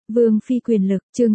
Vương phi quyền lực, chương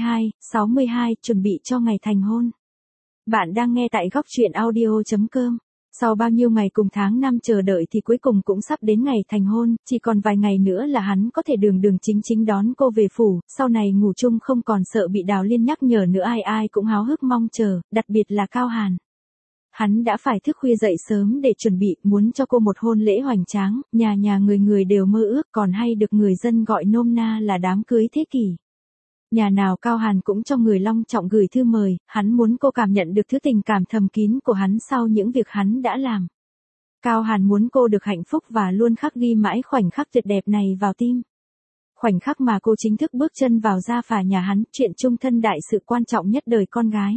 62, chuẩn bị cho ngày thành hôn. Bạn đang nghe tại góc truyện audio.com. Sau bao nhiêu ngày cùng tháng năm chờ đợi thì cuối cùng cũng sắp đến ngày thành hôn, chỉ còn vài ngày nữa là hắn có thể đường đường chính chính đón cô về phủ, sau này ngủ chung không còn sợ bị Đào Liên nhắc nhở nữa, ai ai cũng háo hức mong chờ, đặc biệt là Cao Hàn. Hắn đã phải thức khuya dậy sớm để chuẩn bị, muốn cho cô một hôn lễ hoành tráng, nhà người đều mơ ước, còn hay được người dân gọi nôm na là đám cưới thế kỷ. Nhà nào Cao Hàn cũng cho người long trọng gửi thư mời, hắn muốn cô cảm nhận được thứ tình cảm thầm kín của hắn sau những việc hắn đã làm. Cao Hàn muốn cô được hạnh phúc và luôn khắc ghi mãi khoảnh khắc tuyệt đẹp này vào tim. Khoảnh khắc mà cô chính thức bước chân vào gia phả nhà hắn, chuyện chung thân đại sự quan trọng nhất đời con gái.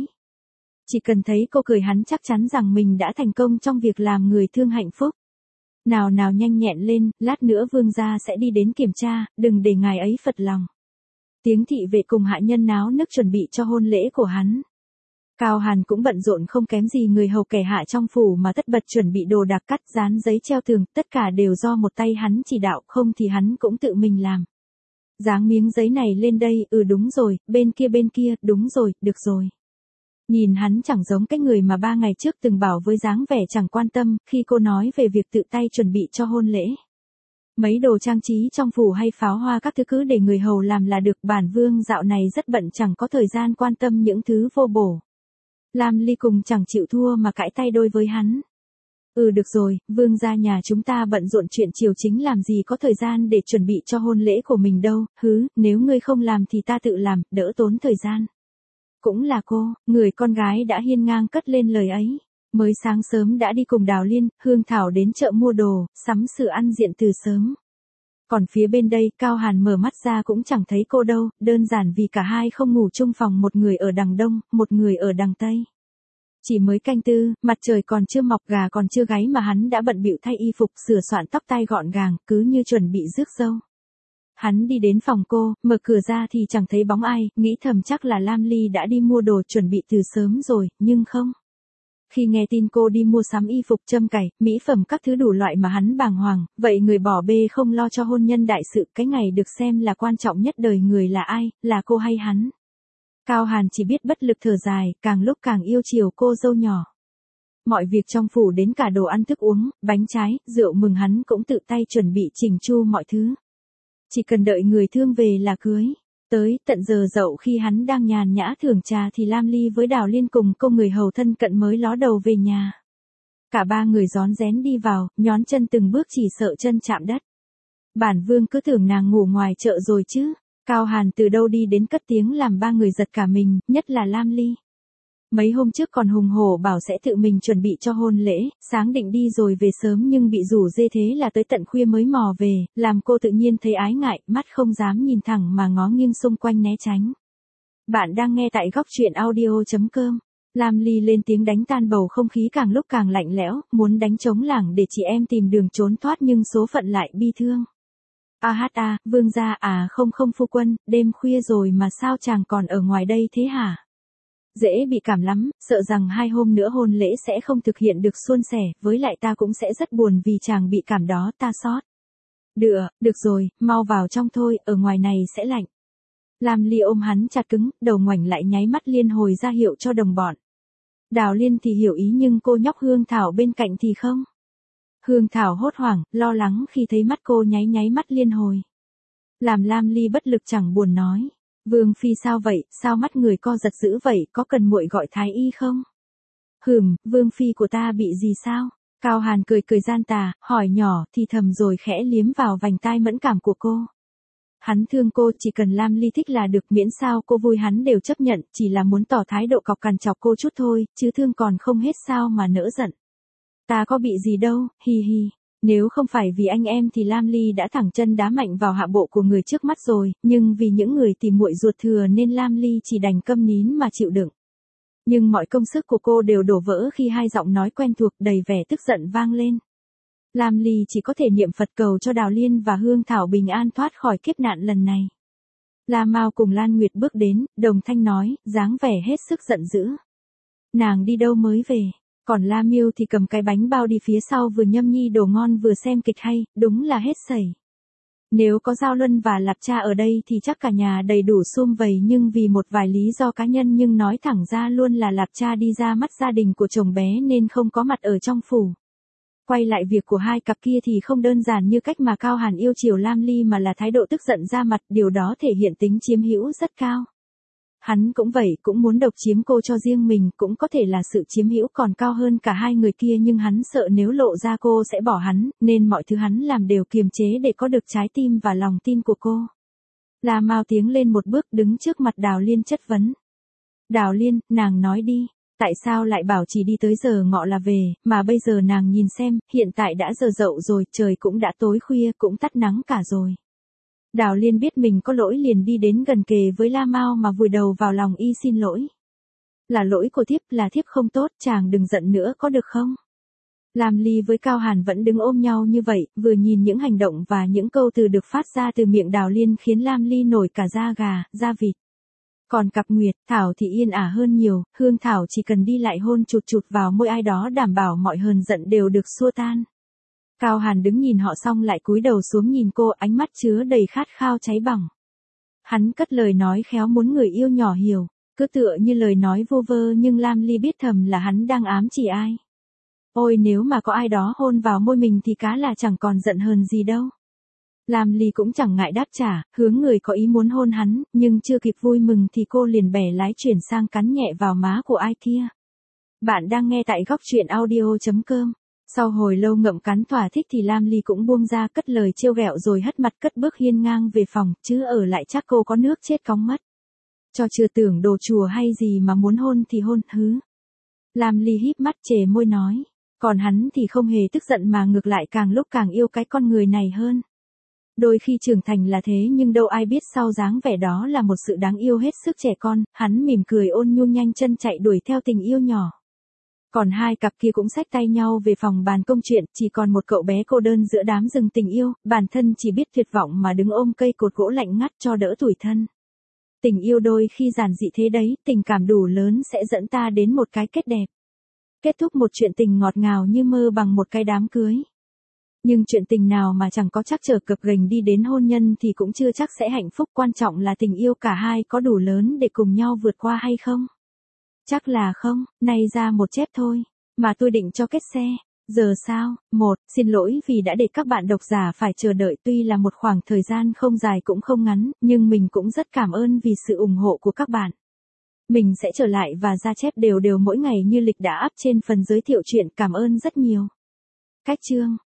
Chỉ cần thấy cô cười hắn chắc chắn rằng mình đã thành công trong việc làm người thương hạnh phúc. Nào nhanh nhẹn lên, lát nữa vương gia sẽ đi đến kiểm tra, đừng để ngài ấy phật lòng. Tiếng thị vệ cùng hạ nhân náo nức chuẩn bị cho hôn lễ của hắn. Cao Hàn cũng bận rộn không kém gì người hầu kẻ hạ trong phủ mà tất bật chuẩn bị đồ đạc, cắt dán giấy treo tường, tất cả đều do một tay hắn chỉ đạo, không thì hắn cũng tự mình làm. Dáng miếng giấy này lên đây, đúng rồi, bên kia, đúng rồi, được rồi. Nhìn hắn chẳng giống cái người mà 3 ngày trước từng bảo với dáng vẻ chẳng quan tâm, khi cô nói về việc tự tay chuẩn bị cho hôn lễ. Mấy đồ trang trí trong phủ hay pháo hoa các thứ cứ để người hầu làm là được, bản vương dạo này rất bận chẳng có thời gian quan tâm những thứ vô bổ. Lam Ly cùng chẳng chịu thua mà cãi tay đôi với hắn. Được rồi, vương gia nhà chúng ta bận rộn chuyện triều chính làm gì có thời gian để chuẩn bị cho hôn lễ của mình đâu, nếu ngươi không làm thì ta tự làm, đỡ tốn thời gian. Cũng là cô, người con gái đã hiên ngang cất lên lời ấy. Mới sáng sớm đã đi cùng Đào Liên, Hương Thảo đến chợ mua đồ, sắm sửa ăn diện từ sớm. Còn phía bên đây, Cao Hàn mở mắt ra cũng chẳng thấy cô đâu, đơn giản vì cả hai không ngủ chung phòng, một người ở đằng đông, một người ở đằng tây. Chỉ mới canh tư, mặt trời còn chưa mọc, gà còn chưa gáy mà hắn đã bận bịu thay y phục, sửa soạn tóc tai gọn gàng, cứ như chuẩn bị rước dâu. Hắn đi đến phòng cô, mở cửa ra thì chẳng thấy bóng ai, nghĩ thầm chắc là Lam Ly đã đi mua đồ chuẩn bị từ sớm rồi, nhưng không. Khi nghe tin cô đi mua sắm y phục, châm cài, mỹ phẩm các thứ đủ loại mà hắn bàng hoàng, vậy người bỏ bê không lo cho hôn nhân đại sự, cái ngày được xem là quan trọng nhất đời người là ai, là cô hay hắn? Cao Hàn chỉ biết bất lực thở dài, càng lúc càng yêu chiều cô dâu nhỏ. Mọi việc trong phủ đến cả đồ ăn thức uống, bánh trái, rượu mừng hắn cũng tự tay chuẩn bị chỉnh chu mọi thứ. Chỉ cần đợi người thương về là cưới. Tới tận giờ dậu khi hắn đang nhàn nhã thưởng trà thì Lam Ly với Đào Liên cùng cô người hầu thân cận mới ló đầu về nhà. Cả ba người rón rén đi vào, nhón chân từng bước chỉ sợ chân chạm đất. Bản vương cứ tưởng nàng ngủ ngoài chợ rồi chứ. Cao Hàn từ đâu đi đến cất tiếng làm ba người giật cả mình, nhất là Lam Ly. Mấy hôm trước còn hùng hổ bảo sẽ tự mình chuẩn bị cho hôn lễ, sáng định đi rồi về sớm nhưng bị rủ dê thế là tới tận khuya mới mò về, làm cô tự nhiên thấy ái ngại, mắt không dám nhìn thẳng mà ngó nghiêng xung quanh né tránh. Bạn đang nghe tại góc truyện audio.com. Lam Ly lên tiếng đánh tan bầu không khí càng lúc càng lạnh lẽo, muốn đánh trống lảng để chị em tìm đường trốn thoát nhưng số phận lại bi thương. Vương gia không phu quân, đêm khuya rồi mà sao chàng còn ở ngoài đây thế hả? Dễ bị cảm lắm, sợ rằng 2 hôm nữa hôn lễ sẽ không thực hiện được suôn sẻ, với lại ta cũng sẽ rất buồn vì chàng bị cảm đó, ta xót. Được rồi, mau vào trong thôi, ở ngoài này sẽ lạnh. Lam Ly ôm hắn chặt cứng, đầu ngoảnh lại nháy mắt liên hồi ra hiệu cho đồng bọn. Đào Liên thì hiểu ý nhưng cô nhóc Hương Thảo bên cạnh thì không. Hương Thảo hốt hoảng, lo lắng khi thấy mắt cô nháy mắt liên hồi. Làm Lam Ly bất lực chẳng buồn nói. Vương phi sao vậy, sao mắt người co giật dữ vậy, có cần muội gọi thái y không? Vương phi của ta bị gì sao? Cao Hàn cười gian tà, hỏi nhỏ thì thầm rồi khẽ liếm vào vành tai mẫn cảm của cô. Hắn thương cô, chỉ cần Lam Ly thích là được, miễn sao cô vui hắn đều chấp nhận, chỉ là muốn tỏ thái độ cọc cằn chọc cô chút thôi, chứ thương còn không hết sao mà nỡ giận. Ta có bị gì đâu, hi hi. Nếu không phải vì anh em thì Lam Ly đã thẳng chân đá mạnh vào hạ bộ của người trước mắt rồi, nhưng vì những người tìm muội ruột thừa nên Lam Ly chỉ đành câm nín mà chịu đựng. Nhưng mọi công sức của cô đều đổ vỡ khi hai giọng nói quen thuộc đầy vẻ tức giận vang lên. Lam Ly chỉ có thể niệm Phật cầu cho Đào Liên và Hương Thảo bình an thoát khỏi kiếp nạn lần này. La Mao cùng Lan Nguyệt bước đến, đồng thanh nói, dáng vẻ hết sức giận dữ. Nàng đi đâu mới về? Còn La Miêu thì cầm cái bánh bao đi phía sau vừa nhâm nhi đồ ngon vừa xem kịch hay, đúng là hết sẩy. Nếu có Giao Luân và Lạp Cha ở đây thì chắc cả nhà đầy đủ sum vầy, nhưng vì một vài lý do cá nhân, nhưng nói thẳng ra luôn là Lạp Cha đi ra mắt gia đình của chồng bé nên không có mặt ở trong phủ. Quay lại việc của hai cặp kia thì không đơn giản như cách mà Cao Hàn yêu chiều Lam Ly mà là thái độ tức giận ra mặt, điều đó thể hiện tính chiếm hữu rất cao. Hắn cũng vậy, cũng muốn độc chiếm cô cho riêng mình, cũng có thể là sự chiếm hữu còn cao hơn cả hai người kia, nhưng hắn sợ nếu lộ ra cô sẽ bỏ hắn, nên mọi thứ hắn làm đều kiềm chế để có được trái tim và lòng tin của cô. La Mao tiến lên một bước đứng trước mặt Đào Liên chất vấn. Đào Liên, nàng nói đi, tại sao lại bảo chỉ đi tới giờ ngọ là về, mà bây giờ nàng nhìn xem, hiện tại đã giờ dậu rồi, trời cũng đã tối khuya, cũng tắt nắng cả rồi. Đào Liên biết mình có lỗi liền đi đến gần kề với La Mao mà vùi đầu vào lòng y xin lỗi. Là lỗi của thiếp, là thiếp không tốt, chàng đừng giận nữa có được không? Lam Ly với Cao Hàn vẫn đứng ôm nhau như vậy, vừa nhìn những hành động và những câu từ được phát ra từ miệng Đào Liên khiến Lam Ly nổi cả da gà, da vịt. Còn cặp Nguyệt, Thảo thì yên ả hơn nhiều, Hương Thảo chỉ cần đi lại hôn chụt chụt vào môi ai đó đảm bảo mọi hờn giận đều được xua tan. Cao Hàn đứng nhìn họ xong lại cúi đầu xuống nhìn cô, ánh mắt chứa đầy khát khao cháy bỏng. Hắn cất lời nói khéo muốn người yêu nhỏ hiểu, cứ tựa như lời nói vô vơ, nhưng Lam Ly biết thầm là hắn đang ám chỉ ai. Ôi nếu mà có ai đó hôn vào môi mình thì cá là chẳng còn giận hờn gì đâu. Lam Ly cũng chẳng ngại đáp trả, hướng người có ý muốn hôn hắn, nhưng chưa kịp vui mừng thì cô liền bẻ lái chuyển sang cắn nhẹ vào má của ai kia. Bạn đang nghe tại góc truyện audio.com. Sau hồi lâu ngậm cắn thỏa thích thì Lam Ly cũng buông ra, cất lời trêu ghẹo rồi hất mặt cất bước hiên ngang về phòng, chứ ở lại chắc cô có nước chết cóng mất. Cho chưa tưởng đồ chùa hay gì mà muốn hôn thì hôn, hứ. Lam Ly híp mắt chề môi nói, còn hắn thì không hề tức giận mà ngược lại càng lúc càng yêu cái con người này hơn. Đôi khi trưởng thành là thế, nhưng đâu ai biết sau dáng vẻ đó là một sự đáng yêu hết sức trẻ con. Hắn mỉm cười ôn nhu nhanh chân chạy đuổi theo tình yêu nhỏ. Còn hai cặp kia cũng xách tay nhau về phòng bàn công chuyện, chỉ còn một cậu bé cô đơn giữa đám rừng tình yêu, bản thân chỉ biết tuyệt vọng mà đứng ôm cây cột gỗ lạnh ngắt cho đỡ tủi thân. Tình yêu đôi khi giản dị thế đấy, tình cảm đủ lớn sẽ dẫn ta đến một cái kết đẹp. Kết thúc một chuyện tình ngọt ngào như mơ bằng một cái đám cưới. Nhưng chuyện tình nào mà chẳng có trắc trở cập ghềnh đi đến hôn nhân thì cũng chưa chắc sẽ hạnh phúc, quan trọng là tình yêu cả hai có đủ lớn để cùng nhau vượt qua hay không. Chắc là không, nay ra một chép thôi, mà tôi định cho kết xe. Giờ sao? Xin lỗi vì đã để các bạn độc giả phải chờ đợi, tuy là một khoảng thời gian không dài cũng không ngắn, nhưng mình cũng rất cảm ơn vì sự ủng hộ của các bạn. Mình sẽ trở lại và ra chép đều mỗi ngày như lịch đã up trên phần giới thiệu truyện, cảm ơn rất nhiều. Cách chương